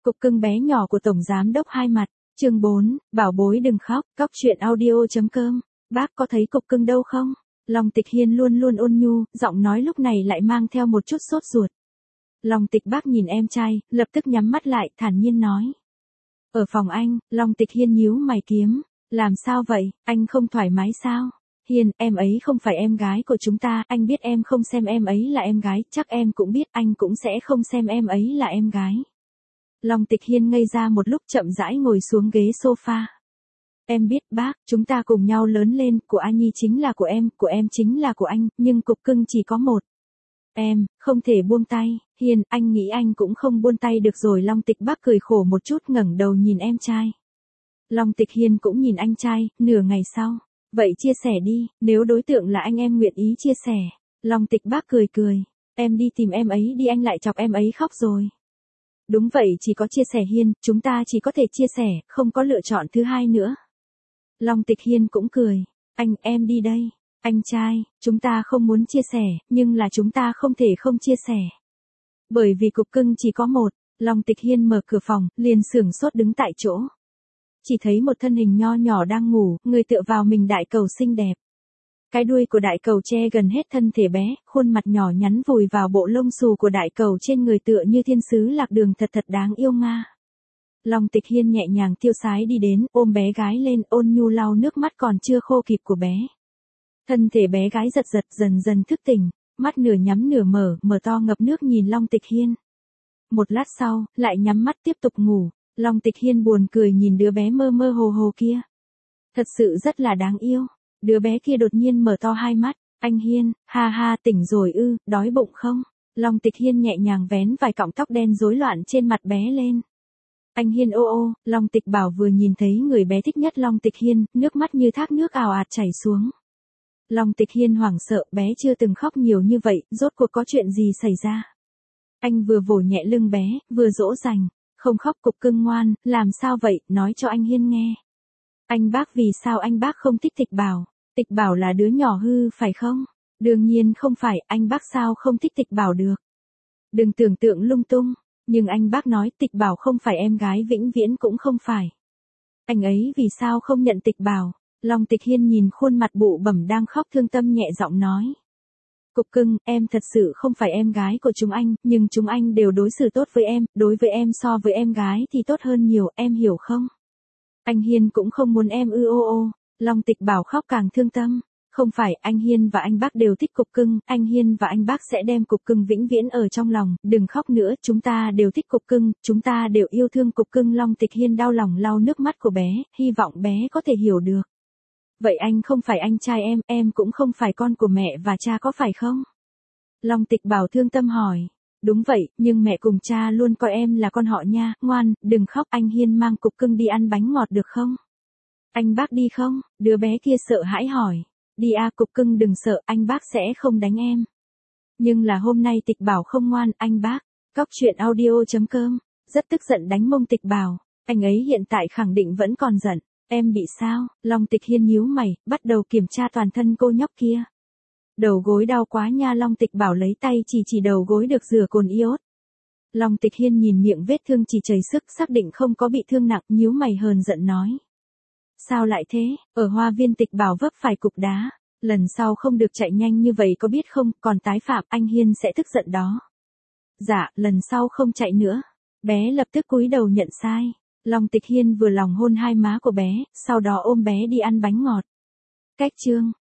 Cục cưng bé nhỏ của Tổng Giám đốc Hai Mặt, chương 4, bảo bối đừng khóc, cóc truyện audio.com, bác có thấy cục cưng đâu không? Long Tịch Hiên luôn luôn ôn nhu, giọng nói lúc này lại mang theo một chút sốt ruột. Long Tịch bác nhìn em trai, lập tức nhắm mắt lại, thản nhiên nói. Ở phòng anh, Long Tịch Hiên nhíu mày kiếm, làm sao vậy, anh không thoải mái sao? Hiên, em ấy không phải em gái của chúng ta, anh biết em không xem em ấy là em gái, chắc em cũng biết anh cũng sẽ không xem em ấy là em gái. Long Tịch Hiên ngây ra một lúc chậm rãi ngồi xuống ghế sofa. Em biết bác, chúng ta cùng nhau lớn lên, của A Nhi chính là của em chính là của anh, nhưng cục cưng chỉ có một. Em, không thể buông tay, Hiên, anh nghĩ anh cũng không buông tay được rồi. Long Tịch bác cười khổ một chút ngẩng đầu nhìn em trai. Long Tịch Hiên cũng nhìn anh trai, nửa ngày sau. Vậy chia sẻ đi, nếu đối tượng là anh em nguyện ý chia sẻ. Long Tịch bác cười cười. Em đi tìm em ấy đi, anh lại chọc em ấy khóc rồi. Đúng vậy, chỉ có chia sẻ Hiên, chúng ta chỉ có thể chia sẻ, không có lựa chọn thứ hai nữa. Long Tịch Hiên cũng cười. Em đi đây. Anh trai, chúng ta không muốn chia sẻ, nhưng là chúng ta không thể không chia sẻ. Bởi vì cục cưng chỉ có một. Long Tịch Hiên mở cửa phòng, liền sửng sốt đứng tại chỗ. Chỉ thấy một thân hình nho nhỏ đang ngủ, người tựa vào mình đại cầu xinh đẹp. Cái đuôi của đại cầu che gần hết thân thể bé, khuôn mặt nhỏ nhắn vùi vào bộ lông xù của đại cầu trên người tựa như thiên sứ lạc đường thật đáng yêu nga. Long Tịch Hiên nhẹ nhàng tiêu sái đi đến, ôm bé gái lên, ôn nhu lau nước mắt còn chưa khô kịp của bé. Thân thể bé gái giật dần dần thức tỉnh, mắt nửa nhắm nửa mở to ngập nước nhìn Long Tịch Hiên. Một lát sau, lại nhắm mắt tiếp tục ngủ. Long Tịch Hiên buồn cười nhìn đứa bé mơ mơ hồ kia. Thật sự rất là đáng yêu. Đứa bé kia đột nhiên mở to hai mắt. Anh Hiên, ha tỉnh rồi ư, đói bụng không? Long Tịch Hiên nhẹ nhàng vén vài cọng tóc đen rối loạn trên mặt bé lên. Anh Hiên ô, Long Tịch Bảo vừa nhìn thấy người bé thích nhất Long Tịch Hiên, nước mắt như thác nước ào ạt chảy xuống. Long Tịch Hiên hoảng sợ, bé chưa từng khóc nhiều như vậy, rốt cuộc có chuyện gì xảy ra? Anh vừa vỗ nhẹ lưng bé, vừa dỗ dành. Không khóc cục cưng ngoan, làm sao vậy, nói cho anh Hiên nghe. Anh bác vì sao anh bác không thích Tịch Bảo? Tịch Bảo là đứa nhỏ hư phải không? Đương nhiên không phải, anh bác sao không thích Tịch Bảo được? Đừng tưởng tượng lung tung, nhưng anh bác nói Tịch Bảo không phải em gái vĩnh viễn cũng không phải. Anh ấy vì sao không nhận Tịch Bảo? Long Tịch Hiên nhìn khuôn mặt bụ bẩm đang khóc thương tâm nhẹ giọng nói. Cục cưng, em thật sự không phải em gái của chúng anh, nhưng chúng anh đều đối xử tốt với em, đối với em so với em gái thì tốt hơn nhiều, em hiểu không? Anh Hiên cũng không muốn em ư ô. Long Tịch Bảo khóc càng thương tâm. Không phải, anh Hiên và anh bác đều thích cục cưng, anh Hiên và anh bác sẽ đem cục cưng vĩnh viễn ở trong lòng, đừng khóc nữa, chúng ta đều thích cục cưng, chúng ta đều yêu thương cục cưng. Long Tịch Hiên đau lòng lau nước mắt của bé, hy vọng bé có thể hiểu được. Vậy anh không phải anh trai em cũng không phải con của mẹ và cha có phải không? Long Tịch Bảo thương tâm hỏi. Đúng vậy, nhưng mẹ cùng cha luôn coi em là con họ nha, ngoan, đừng khóc. Anh Hiên mang cục cưng đi ăn bánh ngọt được không? Anh bác đi không? Đứa bé kia sợ hãi hỏi. Đi à, cục cưng đừng sợ, anh bác sẽ không đánh em. Nhưng là hôm nay Tịch Bảo không ngoan, anh bác. Cóc truyện audio.com, rất tức giận đánh mông Tịch Bảo. Anh ấy hiện tại khẳng định vẫn còn giận. Em bị sao? Long Tịch Hiên nhíu mày, bắt đầu kiểm tra toàn thân cô nhóc kia. Đầu gối đau quá nha. Long Tịch Bảo lấy tay chỉ đầu gối được rửa cồn iốt. Long Tịch Hiên nhìn miệng vết thương chỉ chảy sức, xác định không có bị thương nặng, nhíu mày hờn giận nói. Sao lại thế, ở hoa viên Tịch Bảo vấp phải cục đá. Lần sau không được chạy nhanh như vậy có biết không, còn tái phạm anh Hiên sẽ tức giận đó. Dạ, lần sau không chạy nữa. Bé lập tức cúi đầu nhận sai. Long Tịch Hiên vừa lòng hôn hai má của bé, sau đó ôm bé đi ăn bánh ngọt. Cách chương